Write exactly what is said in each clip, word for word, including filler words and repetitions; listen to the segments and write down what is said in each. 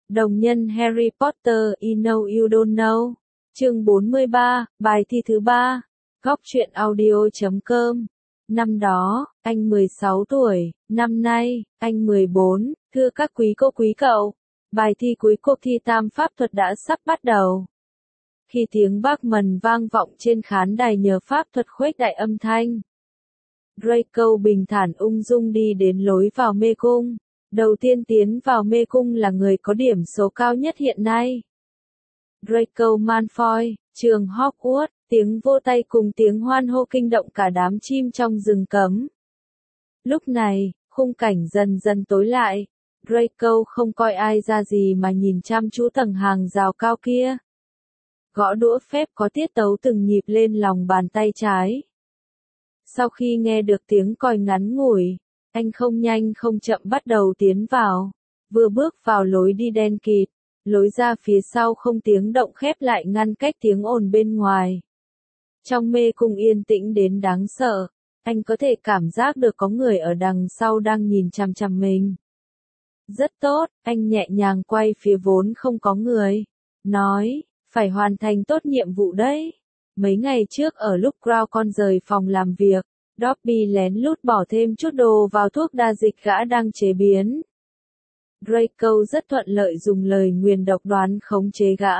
Đồng nhân Harry Potter, You Know You Don't Know. Chương bốn mươi ba, bài thi thứ ba. Góc truyện audio chấm com. Năm đó, anh mười sáu tuổi, năm nay, anh mười bốn. Thưa các quý cô quý cậu, bài thi cuối cuộc thi tam pháp thuật đã sắp bắt đầu. Khi tiếng Bachman vang vọng trên khán đài nhờ pháp thuật khuếch đại âm thanh, Draco bình thản ung dung đi đến lối vào mê cung. Đầu tiên tiến vào mê cung là người có điểm số cao nhất hiện nay. Draco Malfoy, trường Hogwarts, tiếng vô tay cùng tiếng hoan hô kinh động cả đám chim trong rừng cấm. Lúc này, khung cảnh dần dần tối lại. Draco không coi ai ra gì mà nhìn chăm chú tầng hàng rào cao kia. Gõ đũa phép có tiết tấu từng nhịp lên lòng bàn tay trái. Sau khi nghe được tiếng còi ngắn ngủi, anh không nhanh không chậm bắt đầu tiến vào. Vừa bước vào lối đi đen kịt, lối ra phía sau không tiếng động khép lại ngăn cách tiếng ồn bên ngoài. Trong mê cung yên tĩnh đến đáng sợ, anh có thể cảm giác được có người ở đằng sau đang nhìn chằm chằm mình. Rất tốt, anh nhẹ nhàng quay phía vốn không có người. Nói, phải hoàn thành tốt nhiệm vụ đấy. Mấy ngày trước ở lúc Crown con rời phòng làm việc, Dobby lén lút bỏ thêm chút đồ vào thuốc đa dịch gã đang chế biến. Draco rất thuận lợi dùng lời nguyền độc đoán khống chế gã.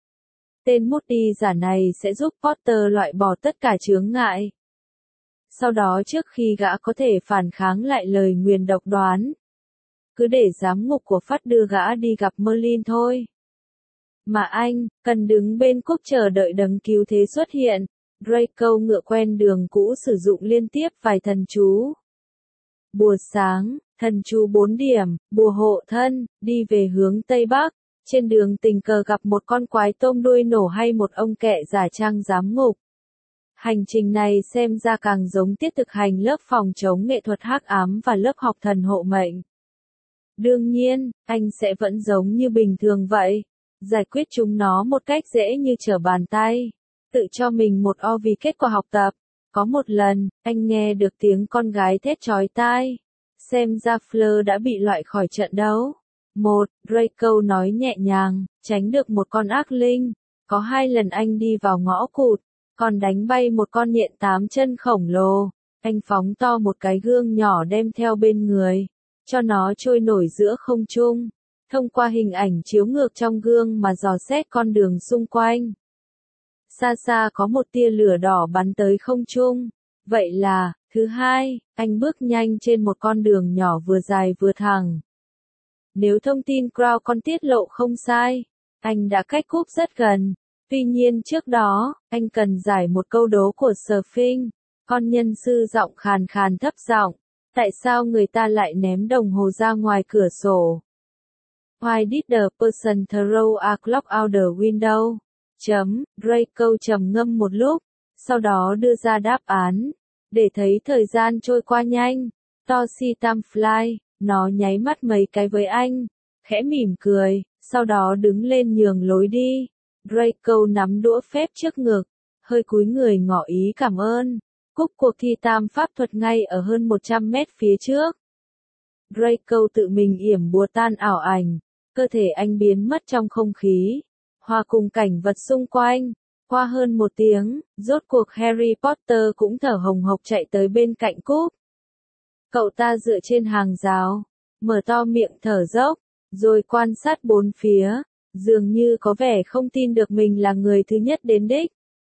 Tên Moody giả này sẽ giúp Potter loại bỏ tất cả chướng ngại. Sau đó trước khi gã có thể phản kháng lại lời nguyền độc đoán, cứ để giám ngục của Phát đưa gã đi gặp Merlin thôi. Mà anh, cần đứng bên cúc chờ đợi đấng cứu thế xuất hiện. Draco ngựa quen đường cũ sử dụng liên tiếp vài thần chú. Bùa sáng, thần chú bốn điểm, bùa hộ thân, đi về hướng Tây Bắc. Trên đường tình cờ gặp một con quái tôm đuôi nổ hay một ông kẹ giả trang giám ngục. Hành trình này xem ra càng giống tiết thực hành lớp phòng chống nghệ thuật hắc ám và lớp học thần hộ mệnh. Đương nhiên, anh sẽ vẫn giống như bình thường vậy. Giải quyết chúng nó một cách dễ như trở bàn tay. Tự cho mình một o vì kết quả học tập. Có một lần, anh nghe được tiếng con gái thét chói tai. Xem ra Fleur đã bị loại khỏi trận đấu. Một, Draco nói nhẹ nhàng, tránh được một con ác linh. Có hai lần anh đi vào ngõ cụt, còn đánh bay một con nhện tám chân khổng lồ. Anh phóng to một cái gương nhỏ đem theo bên người, cho nó trôi nổi giữa không trung. Thông qua hình ảnh chiếu ngược trong gương mà dò xét con đường xung quanh. Xa xa có một tia lửa đỏ bắn tới không trung. Vậy là, thứ hai, anh bước nhanh trên một con đường nhỏ vừa dài vừa thẳng. Nếu thông tin Crown con tiết lộ không sai, anh đã cách cúp rất gần. Tuy nhiên trước đó, anh cần giải một câu đố của Sphinx. Con nhân sư giọng khàn khàn thấp giọng. Tại sao người ta lại ném đồng hồ ra ngoài cửa sổ? Why did the person throw a clock out the window? Chấm, Draco trầm ngâm một lúc, sau đó đưa ra đáp án. Để thấy thời gian trôi qua nhanh, Toshi Tamfly, nó nháy mắt mấy cái với anh, khẽ mỉm cười, sau đó đứng lên nhường lối đi. Draco nắm đũa phép trước ngực, hơi cúi người ngỏ ý cảm ơn. Cúp cuộc thi tam pháp thuật ngay ở hơn một trăm mét phía trước. Draco tự mình yểm bùa tan ảo ảnh, cơ thể anh biến mất trong không khí, hòa cùng cảnh vật xung quanh. Qua hơn một tiếng, rốt cuộc Harry Potter cũng thở hồng hộc chạy tới bên cạnh Cúp. Cậu ta dựa trên hàng rào, mở to miệng thở dốc, rồi quan sát bốn phía, dường như có vẻ không tin được mình là người thứ nhất đến đích.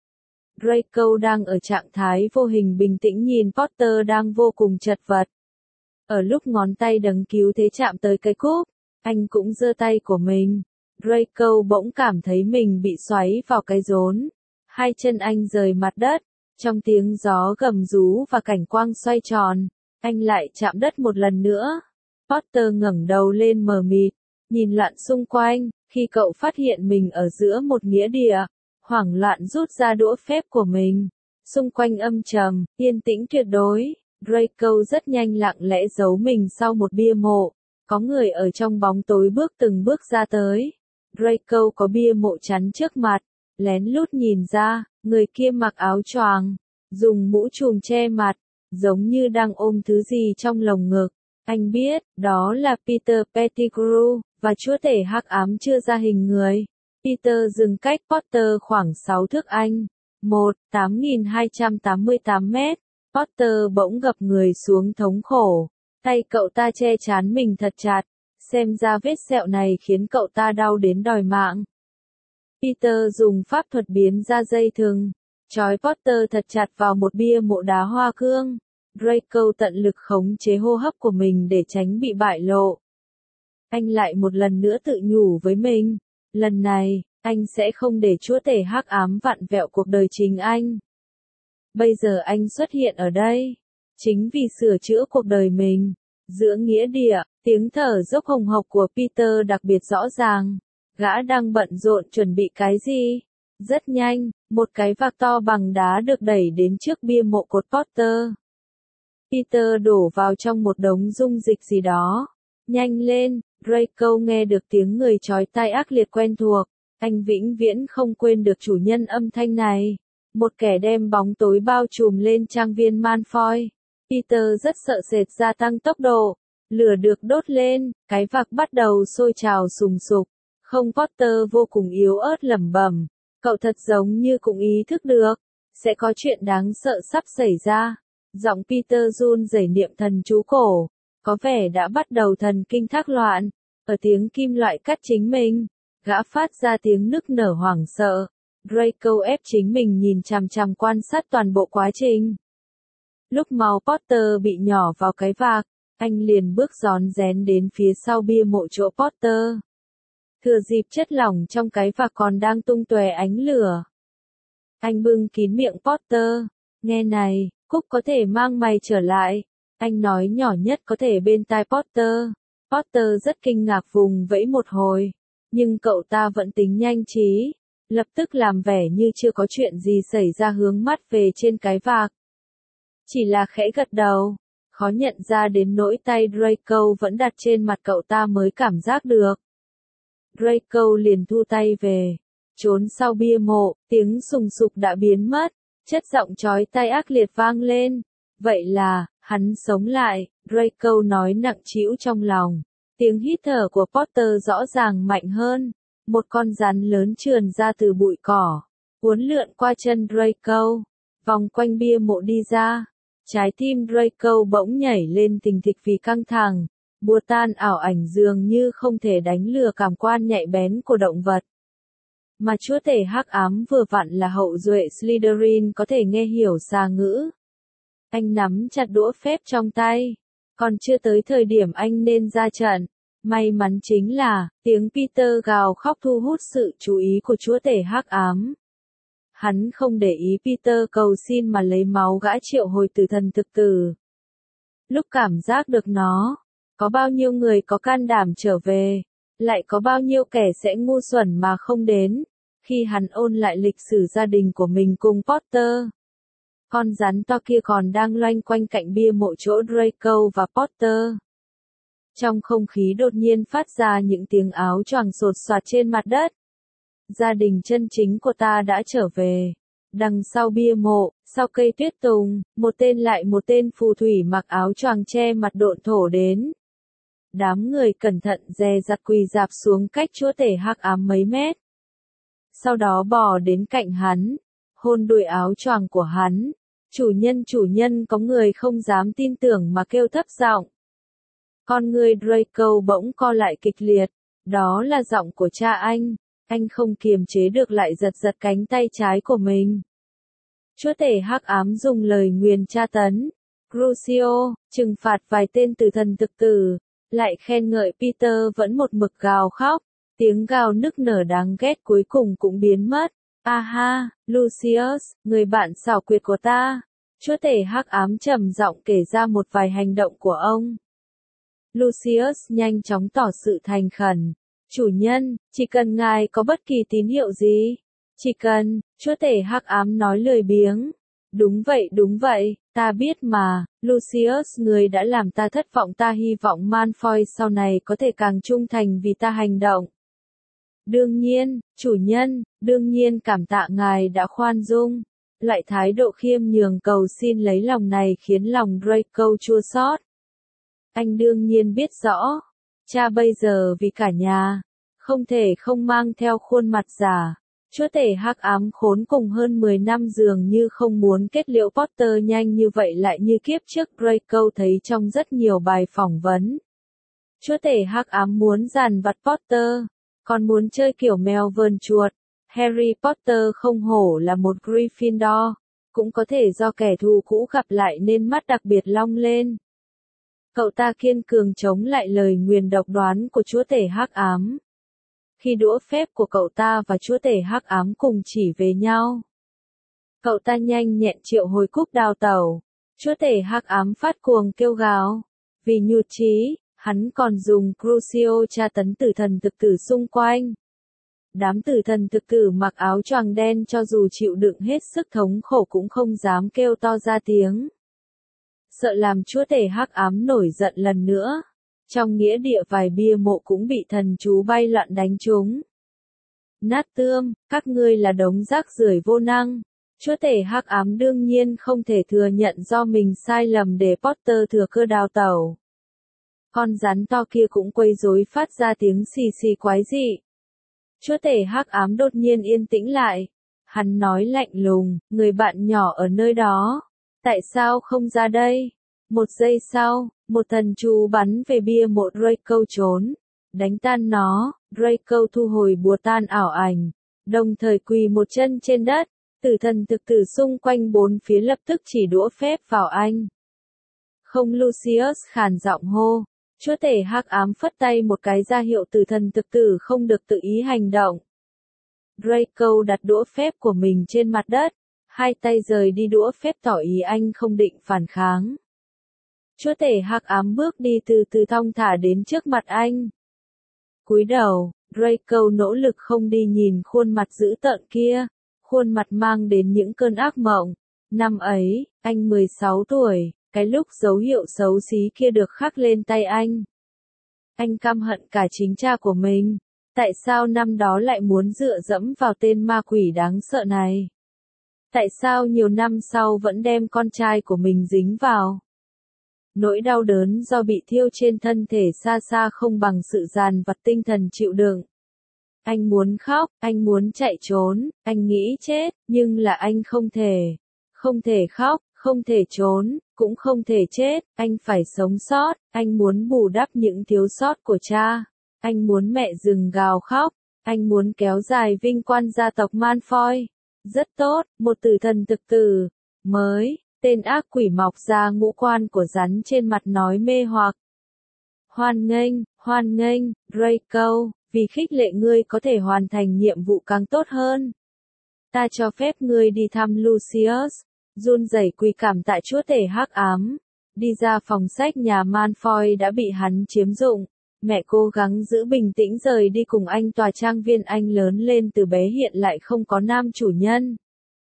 Draco đang ở trạng thái vô hình bình tĩnh nhìn Potter đang vô cùng chật vật. Ở lúc ngón tay đấng cứu thế chạm tới cái cúp, anh cũng giơ tay của mình. Draco bỗng cảm thấy mình bị xoáy vào cái rốn. Hai chân anh rời mặt đất. Trong tiếng gió gầm rú và cảnh quang xoay tròn, anh lại chạm đất một lần nữa. Potter ngẩng đầu lên mờ mịt, nhìn loạn xung quanh. Khi cậu phát hiện mình ở giữa một nghĩa địa, hoảng loạn rút ra đũa phép của mình. Xung quanh âm trầm, yên tĩnh tuyệt đối. Draco rất nhanh lặng lẽ giấu mình sau một bia mộ. Có người ở trong bóng tối bước từng bước ra tới. Draco có bia mộ chắn trước mặt, lén lút nhìn ra, người kia mặc áo choàng, dùng mũ trùm che mặt, giống như đang ôm thứ gì trong lồng ngực. Anh biết, đó là Peter Pettigrew, và chúa tể hắc ám chưa ra hình người. Peter dừng cách Potter khoảng sáu thước Anh. một, tám nghìn hai trăm tám mươi tám mét. Potter bỗng gập người xuống thống khổ. Tay cậu ta che trán mình thật chặt. Xem ra vết sẹo này khiến cậu ta đau đến đòi mạng. Peter dùng pháp thuật biến ra dây thừng. Trói Potter thật chặt vào một bia mộ đá hoa cương. Draco tận lực khống chế hô hấp của mình để tránh bị bại lộ. Anh lại một lần nữa tự nhủ với mình. Lần này, anh sẽ không để chúa tể hắc ám vặn vẹo cuộc đời chính anh. Bây giờ anh xuất hiện ở đây. Chính vì sửa chữa cuộc đời mình. Giữa nghĩa địa, tiếng thở dốc hồng hộc của Peter đặc biệt rõ ràng. Gã đang bận rộn chuẩn bị cái gì? Rất nhanh, một cái vạc to bằng đá được đẩy đến trước bia mộ cột Potter. Peter đổ vào trong một đống dung dịch gì đó. Nhanh lên, Draco nghe được tiếng người chói tai ác liệt quen thuộc. Anh vĩnh viễn không quên được chủ nhân âm thanh này. Một kẻ đem bóng tối bao trùm lên trang viên Malfoy. Peter rất sợ sệt gia tăng tốc độ. Lửa được đốt lên, cái vạc bắt đầu sôi trào sùng sục. Không, Potter vô cùng yếu ớt lẩm bẩm. Cậu thật giống như cũng ý thức được. Sẽ có chuyện đáng sợ sắp xảy ra. Giọng Peter run rẩy niệm thần chú cổ. Có vẻ đã bắt đầu thần kinh thác loạn. Ở tiếng kim loại cắt chính mình. Gã phát ra tiếng nức nở hoảng sợ. Draco ép chính mình nhìn chằm chằm quan sát toàn bộ quá trình. Lúc máu Potter bị nhỏ vào cái vạc, anh liền bước rón rén đến phía sau bia mộ chỗ Potter. Thừa dịp chất lỏng trong cái vạc còn đang tung tóe ánh lửa. Anh bưng kín miệng Potter. Nghe này, Cúc có thể mang mày trở lại. Anh nói nhỏ nhất có thể bên tai Potter. Potter rất kinh ngạc vùng vẫy một hồi. Nhưng cậu ta vẫn tính nhanh trí. Lập tức làm vẻ như chưa có chuyện gì xảy ra hướng mắt về trên cái vạc. Chỉ là khẽ gật đầu. Khó nhận ra đến nỗi tay Draco vẫn đặt trên mặt cậu ta mới cảm giác được. Draco liền thu tay về. Trốn sau bia mộ, tiếng sùng sục đã biến mất. Chất giọng chói tai ác liệt vang lên. Vậy là, hắn sống lại, Draco nói nặng trĩu trong lòng. Tiếng hít thở của Potter rõ ràng mạnh hơn. Một con rắn lớn trườn ra từ bụi cỏ. Uốn lượn qua chân Draco. Vòng quanh bia mộ đi ra. Trái tim Draco bỗng nhảy lên thình thịch vì căng thẳng. Bùa tan ảo ảnh dường như không thể đánh lừa cảm quan nhạy bén của động vật. Mà chúa tể hắc ám vừa vặn là hậu duệ Slytherin có thể nghe hiểu xà ngữ. Anh nắm chặt đũa phép trong tay. Còn chưa tới thời điểm anh nên ra trận. May mắn chính là, tiếng Peter gào khóc thu hút sự chú ý của chúa tể hắc ám. Hắn không để ý Peter cầu xin mà lấy máu gã triệu hồi tử thần thực tử. Lúc cảm giác được nó, có bao nhiêu người có can đảm trở về, lại có bao nhiêu kẻ sẽ ngu xuẩn mà không đến, khi hắn ôn lại lịch sử gia đình của mình cùng Potter. Con rắn to kia còn đang loanh quanh cạnh bia mộ chỗ Draco và Potter. Trong không khí đột nhiên phát ra những tiếng áo choàng sột soạt trên mặt đất. Gia đình chân chính của ta đã trở về. Đằng sau bia mộ, sau cây tuyết tùng, một tên lại một tên phù thủy mặc áo choàng che mặt độn thổ đến. Đám người cẩn thận dè dặt quỳ dạp xuống cách chúa tể hắc ám mấy mét. Sau đó bò đến cạnh hắn, hôn đuôi áo choàng của hắn. Chủ nhân chủ nhân có người không dám tin tưởng mà kêu thấp giọng. Con người Draco bỗng co lại kịch liệt. Đó là giọng của cha anh. Anh không kiềm chế được lại giật giật cánh tay trái của mình. Chúa tể hắc ám dùng lời nguyền tra tấn. Crucio, trừng phạt vài tên tử thần thực tử. Lại khen ngợi Peter vẫn một mực gào khóc. Tiếng gào nức nở đáng ghét cuối cùng cũng biến mất. Aha, Lucius, người bạn xảo quyệt của ta. Chúa tể hắc ám trầm giọng kể ra một vài hành động của ông. Lucius nhanh chóng tỏ sự thành khẩn. Chủ nhân, chỉ cần ngài có bất kỳ tín hiệu gì. Chỉ cần, chúa tể hắc ám nói lười biếng. Đúng vậy đúng vậy, ta biết mà, Lucius người đã làm ta thất vọng, ta hy vọng Malfoy sau này có thể càng trung thành vì ta hành động. Đương nhiên, chủ nhân, đương nhiên cảm tạ ngài đã khoan dung. Loại thái độ khiêm nhường cầu xin lấy lòng này khiến lòng Draco chua xót. Anh đương nhiên biết rõ. Cha bây giờ vì cả nhà, không thể không mang theo khuôn mặt giả. Chúa tể hắc ám khốn cùng hơn mười năm dường như không muốn kết liễu Potter nhanh như vậy lại như kiếp trước Draco thấy trong rất nhiều bài phỏng vấn. Chúa tể hắc ám muốn dằn vặt Potter, còn muốn chơi kiểu mèo vờn chuột. Harry Potter không hổ là một Gryffindor, cũng có thể do kẻ thù cũ gặp lại nên mắt đặc biệt long lên. Cậu ta kiên cường chống lại lời nguyền độc đoán của chúa tể hắc ám. Khi đũa phép của cậu ta và chúa tể hắc ám cùng chỉ về nhau, cậu ta nhanh nhẹn triệu hồi cúp đào tẩu. Chúa tể hắc ám phát cuồng kêu gào. Vì nhụt chí, hắn còn dùng Crucio tra tấn tử thần thực tử xung quanh. Đám tử thần thực tử mặc áo choàng đen cho dù chịu đựng hết sức thống khổ cũng không dám kêu to ra tiếng. Sợ làm chúa tể hắc ám nổi giận lần nữa. Trong nghĩa địa vài bia mộ cũng bị thần chú bay loạn đánh trúng. Nát tươm, các ngươi là đống rác rưởi vô năng. Chúa tể hắc ám đương nhiên không thể thừa nhận do mình sai lầm để Potter thừa cơ đào tẩu. Con rắn to kia cũng quấy rối phát ra tiếng xì xì quái dị. Chúa tể hắc ám đột nhiên yên tĩnh lại. Hắn nói lạnh lùng, người bạn nhỏ ở nơi đó. Tại sao không ra đây? Một giây sau, một thần chú bắn về bia mộ Draco trốn. Đánh tan nó, Draco thu hồi bùa tan ảo ảnh. Đồng thời quỳ một chân trên đất. Tử thần thực tử xung quanh bốn phía lập tức chỉ đũa phép vào anh. Không, Lucius khàn giọng hô. Chúa tể hắc ám phất tay một cái ra hiệu tử thần thực tử không được tự ý hành động. Draco đặt đũa phép của mình trên mặt đất. Hai tay rời đi đũa phép tỏ ý anh không định phản kháng. Chúa tể hắc ám bước đi từ từ thong thả đến trước mặt anh. Cúi đầu, Draco nỗ lực không đi nhìn khuôn mặt dữ tợn kia. Khuôn mặt mang đến những cơn ác mộng. Năm ấy, anh mười sáu tuổi, cái lúc dấu hiệu xấu xí kia được khắc lên tay anh. Anh căm hận cả chính cha của mình. Tại sao năm đó lại muốn dựa dẫm vào tên ma quỷ đáng sợ này? Tại sao nhiều năm sau vẫn đem con trai của mình dính vào? Nỗi đau đớn do bị thiêu trên thân thể xa xa không bằng sự dằn vặt tinh thần chịu đựng. Anh muốn khóc, anh muốn chạy trốn, anh nghĩ chết, nhưng là anh không thể. Không thể khóc, không thể trốn, cũng không thể chết, anh phải sống sót, anh muốn bù đắp những thiếu sót của cha. Anh muốn mẹ dừng gào khóc, anh muốn kéo dài vinh quang gia tộc Malfoy. Rất tốt, một tử thần thực tử. Mới, tên ác quỷ mọc ra ngũ quan của rắn trên mặt nói mê hoặc. Hoan nghênh, hoan nghênh, Draco, vì khích lệ ngươi có thể hoàn thành nhiệm vụ càng tốt hơn. Ta cho phép ngươi đi thăm Lucius. Run rẩy quỳ cảm tạ chúa tể hắc ám. Đi ra phòng sách nhà Malfoy đã bị hắn chiếm dụng. Mẹ cố gắng giữ bình tĩnh rời đi cùng anh. Tòa trang viên anh lớn lên từ bé hiện lại không có nam chủ nhân.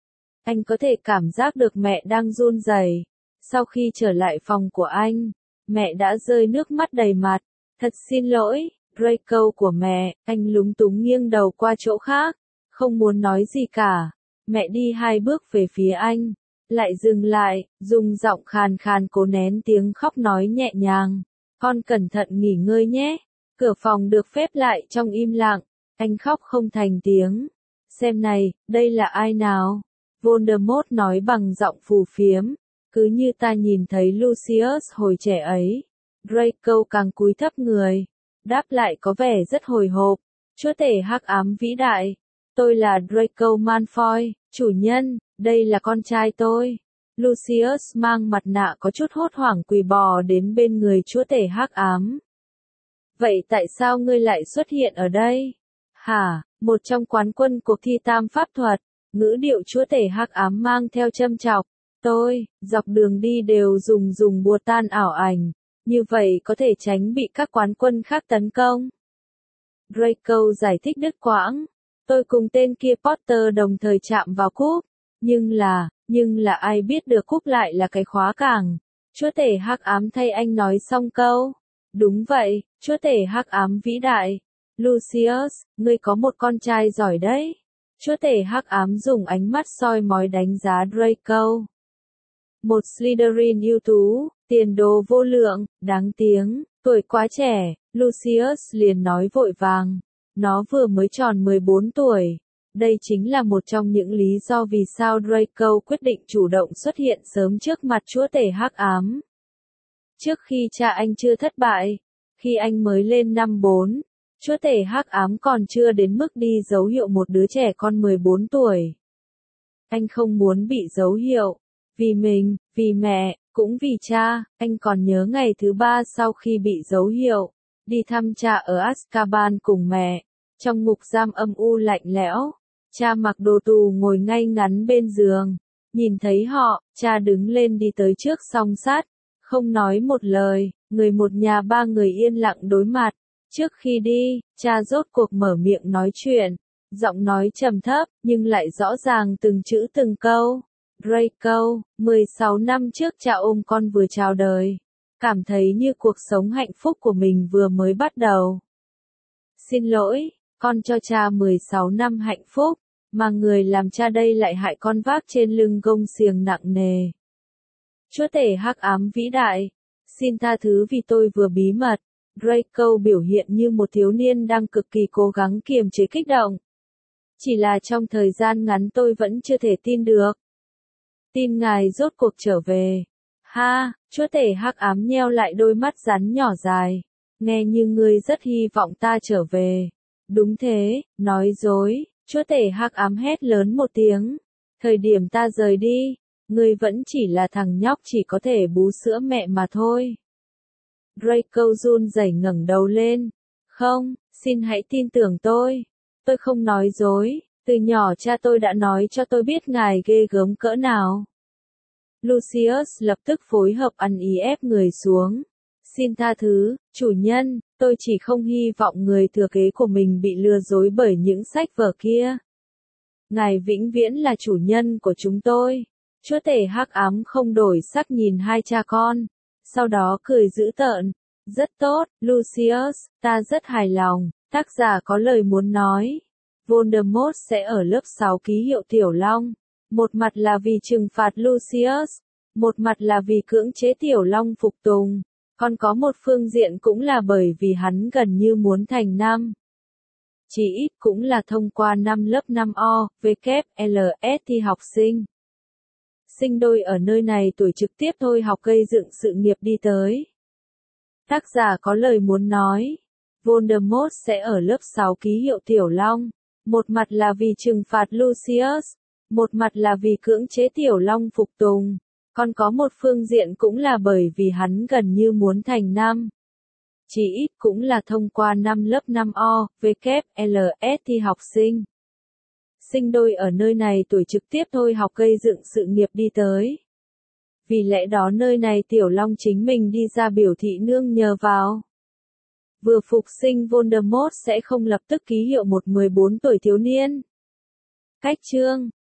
Anh có thể cảm giác được mẹ đang run rẩy. Sau khi trở lại phòng của anh, mẹ đã rơi nước mắt đầy mặt. Thật xin lỗi, Draco của mẹ. Anh lúng túng nghiêng đầu qua chỗ khác, không muốn nói gì cả. Mẹ đi hai bước về phía anh, lại dừng lại, dùng giọng khàn khàn cố nén tiếng khóc nói nhẹ nhàng. Con cẩn thận nghỉ ngơi nhé. Cửa phòng được phép lại trong im lặng. Anh khóc không thành tiếng. Xem này, đây là ai nào? Voldemort nói bằng giọng phù phiếm. Cứ như ta nhìn thấy Lucius hồi trẻ ấy. Draco càng cúi thấp người. Đáp lại có vẻ rất hồi hộp. Chúa tể hắc ám vĩ đại. Tôi là Draco Malfoy, chủ nhân, đây là con trai tôi. Lucius mang mặt nạ có chút hốt hoảng quỳ bò đến bên người chúa tể hắc ám. Vậy tại sao ngươi lại xuất hiện ở đây? Hả, một trong quán quân cuộc thi tam pháp thuật, ngữ điệu chúa tể hắc ám mang theo châm chọc. Tôi, dọc đường đi đều dùng dùng bùa tan ảo ảnh, như vậy có thể tránh bị các quán quân khác tấn công. Draco giải thích đứt quãng. Tôi cùng tên kia Potter đồng thời chạm vào cúp, nhưng là, nhưng là ai biết được cúp lại là cái khóa cảng. Chúa tể hắc ám thay anh nói xong câu. Đúng vậy, chúa tể hắc ám vĩ đại. Lucius, ngươi có một con trai giỏi đấy. Chúa tể hắc ám dùng ánh mắt soi mói đánh giá Draco. Một Slytherin ưu tú, tiền đồ vô lượng, đáng tiếng, tuổi quá trẻ. Lucius liền nói vội vàng, nó vừa mới tròn mười bốn tuổi. Đây chính là một trong những lý do vì sao Draco quyết định chủ động xuất hiện sớm trước mặt chúa tể hắc ám. Trước khi cha anh chưa thất bại, khi anh mới lên năm bốn, chúa tể hắc ám còn chưa đến mức đi dấu hiệu một đứa trẻ con mười bốn tuổi. Anh không muốn bị dấu hiệu, vì mình, vì mẹ, cũng vì cha. Anh còn nhớ ngày thứ ba sau khi bị dấu hiệu, đi thăm cha ở Azkaban cùng mẹ, trong ngục giam âm u lạnh lẽo. Cha mặc đồ tù ngồi ngay ngắn bên giường, nhìn thấy họ, cha đứng lên đi tới trước song sắt, không nói một lời, người một nhà ba người yên lặng đối mặt. Trước khi đi, cha rốt cuộc mở miệng nói chuyện, giọng nói trầm thấp, nhưng lại rõ ràng từng chữ từng câu. Draco, mười sáu năm trước cha ôm con vừa chào đời, cảm thấy như cuộc sống hạnh phúc của mình vừa mới bắt đầu. Xin lỗi, con cho cha mười sáu năm hạnh phúc, mà người làm cha đây lại hại con vác trên lưng gông xiềng nặng nề. Chúa tể hắc ám vĩ đại, xin tha thứ vì tôi vừa bí mật. Draco biểu hiện như một thiếu niên đang cực kỳ cố gắng kiềm chế kích động. Chỉ là trong thời gian ngắn tôi vẫn chưa thể tin được. Tin ngài rốt cuộc trở về. Ha, chúa tể hắc ám nheo lại đôi mắt rắn nhỏ dài. Nghe như ngươi rất hy vọng ta trở về. Đúng thế, nói dối, chúa tể hắc ám hét lớn một tiếng. Thời điểm ta rời đi, ngươi vẫn chỉ là thằng nhóc chỉ có thể bú sữa mẹ mà thôi. Draco run rẩy ngẩng đầu lên. Không, xin hãy tin tưởng tôi. Tôi không nói dối, từ nhỏ cha tôi đã nói cho tôi biết ngài ghê gớm cỡ nào. Lucius lập tức phối hợp ăn ý ép người xuống. Xin tha thứ, chủ nhân, tôi chỉ không hy vọng người thừa kế của mình bị lừa dối bởi những sách vở kia. Ngài vĩnh viễn là chủ nhân của chúng tôi. Chúa tể hắc ám không đổi sắc nhìn hai cha con, sau đó cười dữ tợn. Rất tốt, Lucius, ta rất hài lòng. Tác giả có lời muốn nói. Voldemort sẽ ở lớp sáu ký hiệu Tiểu Long. Một mặt là vì trừng phạt Lucius, một mặt là vì cưỡng chế Tiểu Long phục tùng. Còn có một phương diện cũng là bởi vì hắn gần như muốn thành năm. Chỉ ít cũng là thông qua năm lớp năm O, W, L, S thi học sinh. Sinh đôi ở nơi này tuổi trực tiếp thôi học gây dựng sự nghiệp đi tới. Tác giả có lời muốn nói. Voldemort sẽ ở lớp sáu ký hiệu Tiểu Long. Một mặt là vì trừng phạt Lucius, một mặt là vì cưỡng chế Tiểu Long phục tùng. Còn có một phương diện cũng là bởi vì hắn gần như muốn thành năm. Chỉ ít cũng là thông qua năm lớp năm O, W, L, S thi học sinh. Sinh đôi ở nơi này tuổi trực tiếp thôi học gây dựng sự nghiệp đi tới. Vì lẽ đó nơi này Tiểu Long chính mình đi ra biểu thị nương nhờ vào. Vừa phục sinh Voldemort sẽ không lập tức ký hiệu một mười bốn tuổi thiếu niên. Cách chương